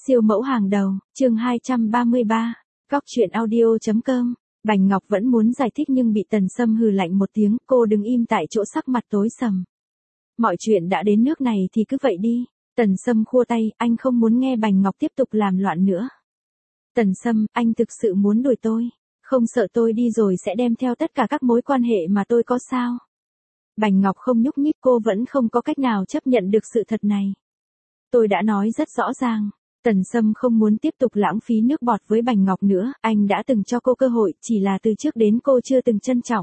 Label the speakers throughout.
Speaker 1: Siêu mẫu hàng đầu, chương 233, Cóc truyện audio.com. Bành Ngọc vẫn muốn giải thích nhưng bị Tần Sâm hừ lạnh một tiếng, cô đứng im tại chỗ sắc mặt tối sầm. Mọi chuyện đã đến nước này thì cứ vậy đi. Tần Sâm khua tay, anh không muốn nghe Bành Ngọc tiếp tục làm loạn nữa. Tần Sâm, anh thực sự muốn đuổi tôi. Không sợ tôi đi rồi sẽ đem theo tất cả các mối quan hệ mà tôi có sao? Bành Ngọc không nhúc nhích, cô vẫn không có cách nào chấp nhận được sự thật này. Tôi đã nói rất rõ ràng. Tần Sâm không muốn tiếp tục lãng phí nước bọt với Bành Ngọc nữa, anh đã từng cho cô cơ hội, chỉ là từ trước đến cô chưa từng trân trọng.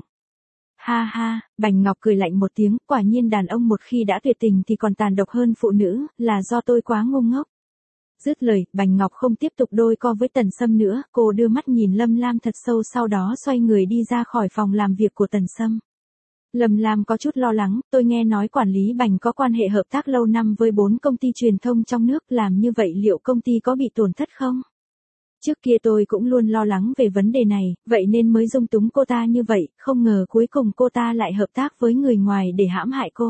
Speaker 1: Ha ha, Bành Ngọc cười lạnh một tiếng, quả nhiên đàn ông một khi đã tuyệt tình thì còn tàn độc hơn phụ nữ, là do tôi quá ngu ngốc. Dứt lời, Bành Ngọc không tiếp tục đôi co với Tần Sâm nữa, cô đưa mắt nhìn Lâm Lam thật sâu sau đó xoay người đi ra khỏi phòng làm việc của Tần Sâm. Lâm Lam có chút lo lắng, tôi nghe nói quản lý Bành có quan hệ hợp tác lâu năm với 4 công ty truyền thông trong nước, làm như vậy liệu công ty có bị tổn thất không? Trước kia tôi cũng luôn lo lắng về vấn đề này, vậy nên mới dung túng cô ta như vậy, không ngờ cuối cùng cô ta lại hợp tác với người ngoài để hãm hại cô.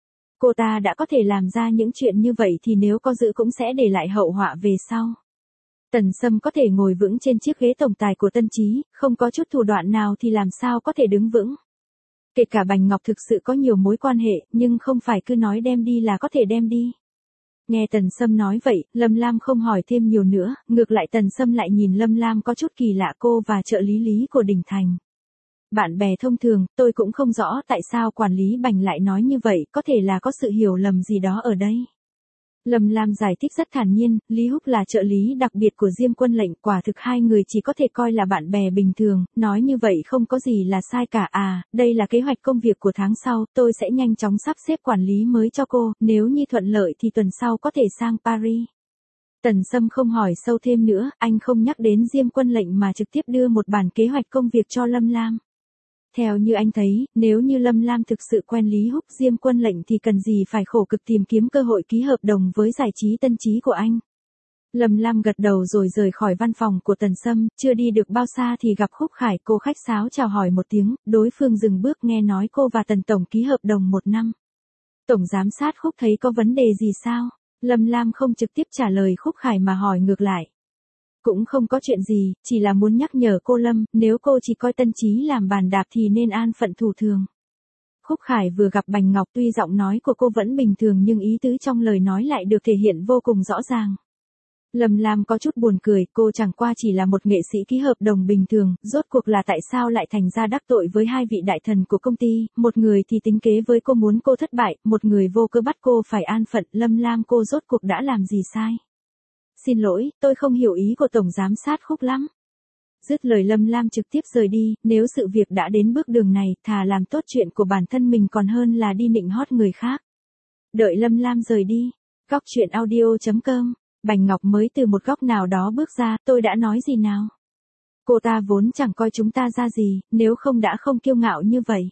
Speaker 1: Cô ta đã có thể làm ra những chuyện như vậy thì nếu có giữ cũng sẽ để lại hậu họa về sau. Tần Sâm có thể ngồi vững trên chiếc ghế tổng tài của Tân Chí, không có chút thủ đoạn nào thì làm sao có thể đứng vững. Kể cả Bành Ngọc thực sự có nhiều mối quan hệ, nhưng không phải cứ nói đem đi là có thể đem đi. Nghe Tần Sâm nói vậy, Lâm Lam không hỏi thêm nhiều nữa, ngược lại Tần Sâm lại nhìn Lâm Lam có chút kỳ lạ, cô và trợ lý Lý của Đình Thành. Bạn bè thông thường, tôi cũng không rõ tại sao quản lý Bành lại nói như vậy, có thể là có sự hiểu lầm gì đó ở đây. Lâm Lam giải thích rất thản nhiên, Lý Húc là trợ lý đặc biệt của Diêm Quân Lệnh, quả thực hai người chỉ có thể coi là bạn bè bình thường, nói như vậy không có gì là sai cả. À, đây là kế hoạch công việc của tháng sau, tôi sẽ nhanh chóng sắp xếp quản lý mới cho cô, nếu như thuận lợi thì tuần sau có thể sang Paris. Tần Sâm không hỏi sâu thêm nữa, anh không nhắc đến Diêm Quân Lệnh mà trực tiếp đưa một bản kế hoạch công việc cho Lâm Lam. Theo như anh thấy, nếu như Lâm Lam thực sự quen Lý Húc Diêm Quân Lệnh thì cần gì phải khổ cực tìm kiếm cơ hội ký hợp đồng với giải trí Tân Chí của anh. Lâm Lam gật đầu rồi rời khỏi văn phòng của Tần Sâm, chưa đi được bao xa thì gặp Khúc Khải, cô khách sáo chào hỏi một tiếng, đối phương dừng bước nghe nói cô và Tần Tổng ký hợp đồng 1 năm. Tổng giám sát Khúc thấy có vấn đề gì sao? Lâm Lam không trực tiếp trả lời Khúc Khải mà hỏi ngược lại. Cũng không có chuyện gì, chỉ là muốn nhắc nhở cô Lâm, nếu cô chỉ coi Tân Chí làm bàn đạp thì nên an phận thủ thường. Khúc Khải vừa gặp Bành Ngọc, tuy giọng nói của cô vẫn bình thường nhưng ý tứ trong lời nói lại được thể hiện vô cùng rõ ràng. Lâm Lam có chút buồn cười, cô chẳng qua chỉ là một nghệ sĩ ký hợp đồng bình thường, rốt cuộc là tại sao lại thành ra đắc tội với hai vị đại thần của công ty, một người thì tính kế với cô muốn cô thất bại, một người vô cớ bắt cô phải an phận. Lâm Lam, cô rốt cuộc đã làm gì sai? Xin lỗi, tôi không hiểu ý của Tổng giám sát Khúc lắm. Dứt lời Lâm Lam trực tiếp rời đi, nếu sự việc đã đến bước đường này, thà làm tốt chuyện của bản thân mình còn hơn là đi nịnh hót người khác. Đợi Lâm Lam rời đi, Cóc truyện audio.com, Bành Ngọc mới từ một góc nào đó bước ra, tôi đã nói gì nào? Cô ta vốn chẳng coi chúng ta ra gì, nếu không đã không kiêu ngạo như vậy.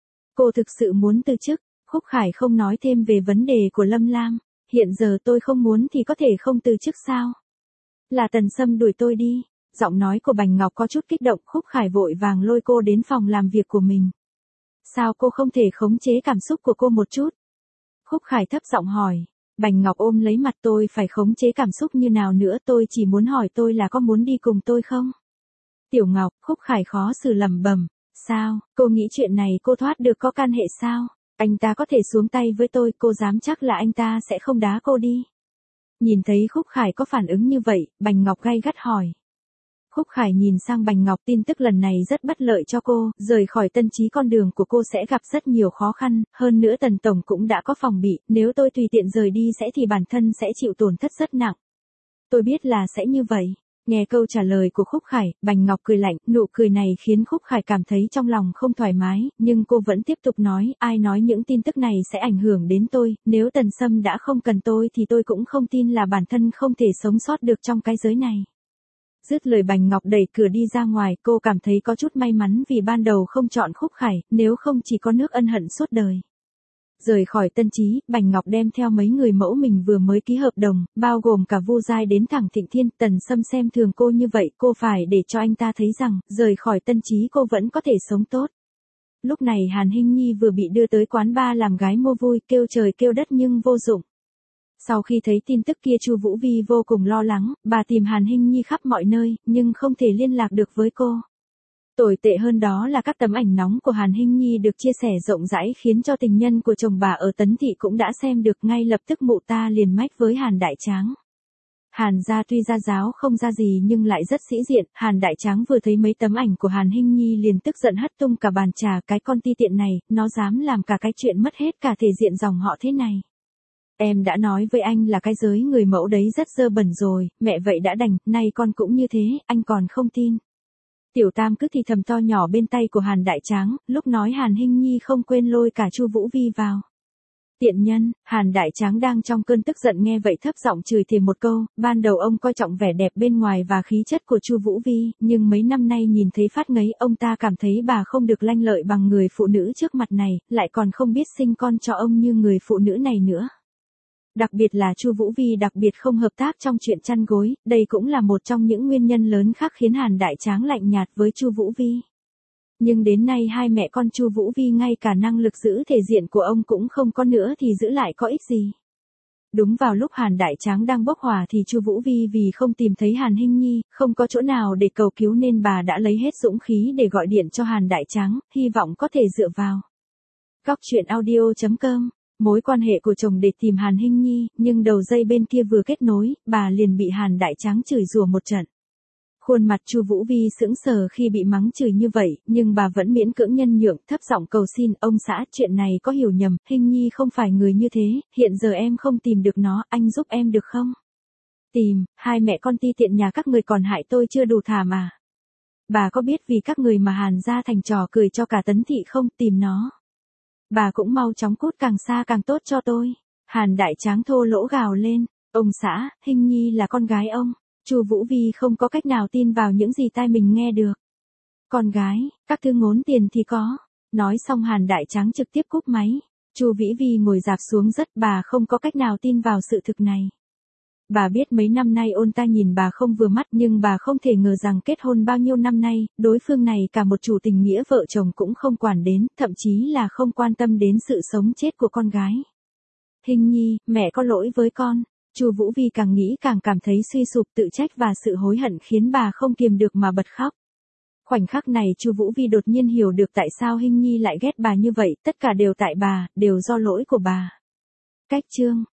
Speaker 1: Cô thực sự muốn từ chức, Khúc Khải không nói thêm về vấn đề của Lâm Lam. Hiện giờ tôi không muốn thì có thể không từ chức sao? Là Tần Sâm đuổi tôi đi. Giọng nói của Bành Ngọc có chút kích động, Khúc Khải vội vàng lôi cô đến phòng làm việc của mình. Sao cô không thể khống chế cảm xúc của cô một chút? Khúc Khải thấp giọng hỏi. Bành Ngọc ôm lấy mặt, tôi phải khống chế cảm xúc như nào nữa, tôi chỉ muốn hỏi tôi là có muốn đi cùng tôi không? Tiểu Ngọc, Khúc Khải khó xử lẩm bẩm. Sao, cô nghĩ chuyện này cô thoát được có can hệ sao? Anh ta có thể xuống tay với tôi, cô dám chắc là anh ta sẽ không đá cô đi. Nhìn thấy Khúc Khải có phản ứng như vậy, Bành Ngọc gay gắt hỏi. Khúc Khải nhìn sang Bành Ngọc, tin tức lần này rất bất lợi cho cô, rời khỏi Tân Chí con đường của cô sẽ gặp rất nhiều khó khăn, hơn nữa Tần Tổng cũng đã có phòng bị, nếu tôi tùy tiện rời đi sẽ thì bản thân sẽ chịu tổn thất rất nặng. Tôi biết là sẽ như vậy. Nghe câu trả lời của Khúc Khải, Bành Ngọc cười lạnh, nụ cười này khiến Khúc Khải cảm thấy trong lòng không thoải mái, nhưng cô vẫn tiếp tục nói, ai nói những tin tức này sẽ ảnh hưởng đến tôi, nếu Tần Sâm đã không cần tôi thì tôi cũng không tin là bản thân không thể sống sót được trong cái giới này. Dứt lời Bành Ngọc đẩy cửa đi ra ngoài, cô cảm thấy có chút may mắn vì ban đầu không chọn Khúc Khải, nếu không chỉ có nước ân hận suốt đời. Rời khỏi Tân Chí, Bành Ngọc đem theo mấy người mẫu mình vừa mới ký hợp đồng, bao gồm cả Vu Giai đến thẳng Thịnh Thiên. Tần Sâm xem thường cô như vậy, cô phải để cho anh ta thấy rằng, rời khỏi Tân Chí cô vẫn có thể sống tốt. Lúc này Hàn Hinh Nhi vừa bị đưa tới quán bar làm gái mua vui, kêu trời kêu đất nhưng vô dụng. Sau khi thấy tin tức kia Chu Vũ Vi vô cùng lo lắng, bà tìm Hàn Hinh Nhi khắp mọi nơi, nhưng không thể liên lạc được với cô. Tồi tệ hơn đó là các tấm ảnh nóng của Hàn Hinh Nhi được chia sẻ rộng rãi khiến cho tình nhân của chồng bà ở Tấn Thị cũng đã xem được, ngay lập tức mụ ta liền mách với Hàn Đại Tráng. Hàn gia tuy gia giáo không ra gì nhưng lại rất sĩ diện, Hàn Đại Tráng vừa thấy mấy tấm ảnh của Hàn Hinh Nhi liền tức giận hất tung cả bàn trà, cái con ti tiện này, nó dám làm cả cái chuyện mất hết cả thể diện dòng họ thế này. Em đã nói với anh là cái giới người mẫu đấy rất dơ bẩn rồi, mẹ vậy đã đành, nay con cũng như thế, anh còn không tin. Tiểu Tam cứ thì thầm to nhỏ bên tay của Hàn Đại Tráng, lúc nói Hàn Hinh Nhi không quên lôi cả Chu Vũ Vi vào. Tiện nhân, Hàn Đại Tráng đang trong cơn tức giận nghe vậy thấp giọng chửi thề một câu, ban đầu ông coi trọng vẻ đẹp bên ngoài và khí chất của Chu Vũ Vi, nhưng mấy năm nay nhìn thấy phát ngấy, ông ta cảm thấy bà không được lanh lợi bằng người phụ nữ trước mặt này, lại còn không biết sinh con cho ông như người phụ nữ này nữa. Đặc biệt là Chu Vũ Vi đặc biệt không hợp tác trong chuyện chăn gối, đây cũng là một trong những nguyên nhân lớn khác khiến Hàn Đại Tráng lạnh nhạt với Chu Vũ Vi. Nhưng đến nay hai mẹ con Chu Vũ Vi ngay cả năng lực giữ thể diện của ông cũng không có nữa thì giữ lại có ích gì. Đúng vào lúc Hàn Đại Tráng đang bốc hỏa thì Chu Vũ Vi vì không tìm thấy Hàn Hinh Nhi, không có chỗ nào để cầu cứu nên bà đã lấy hết dũng khí để gọi điện cho Hàn Đại Tráng, hy vọng có thể dựa vào. Góc truyện audio.com. Mối quan hệ của chồng để tìm Hàn Hinh Nhi, nhưng đầu dây bên kia vừa kết nối, bà liền bị Hàn Đại Tráng chửi rủa một trận. Khuôn mặt Chu Vũ Vi sững sờ khi bị mắng chửi như vậy, nhưng bà vẫn miễn cưỡng nhân nhượng, thấp giọng cầu xin, ông xã, chuyện này có hiểu nhầm, Hinh Nhi không phải người như thế, hiện giờ em không tìm được nó, anh giúp em được không? Tìm, hai mẹ con ti tiện nhà các người còn hại tôi chưa đủ thà mà. Bà có biết vì các người mà Hàn gia thành trò cười cho cả Tấn Thị không, tìm nó. Bà cũng mau chóng cút càng xa càng tốt cho tôi. Hàn Đại Tráng thô lỗ gào lên, ông xã, Hinh Nhi là con gái ông. Chu Vũ Vi không có cách nào tin vào những gì tai mình nghe được. Con gái, các thứ ngốn tiền thì có. Nói xong Hàn Đại Tráng trực tiếp cúp máy. Chu Vĩ Vi ngồi rạp xuống rất, bà không có cách nào tin vào sự thực này. Bà biết mấy năm nay ôn ta nhìn bà không vừa mắt nhưng bà không thể ngờ rằng kết hôn bao nhiêu năm nay, đối phương này cả một chủ tình nghĩa vợ chồng cũng không quản đến, thậm chí là không quan tâm đến sự sống chết của con gái. Hinh Nhi, mẹ có lỗi với con. Chu Vũ Vi càng nghĩ càng cảm thấy suy sụp, tự trách và sự hối hận khiến bà không kiềm được mà bật khóc. Khoảnh khắc này Chu Vũ Vi đột nhiên hiểu được tại sao Hinh Nhi lại ghét bà như vậy, tất cả đều tại bà, đều do lỗi của bà. Cách chương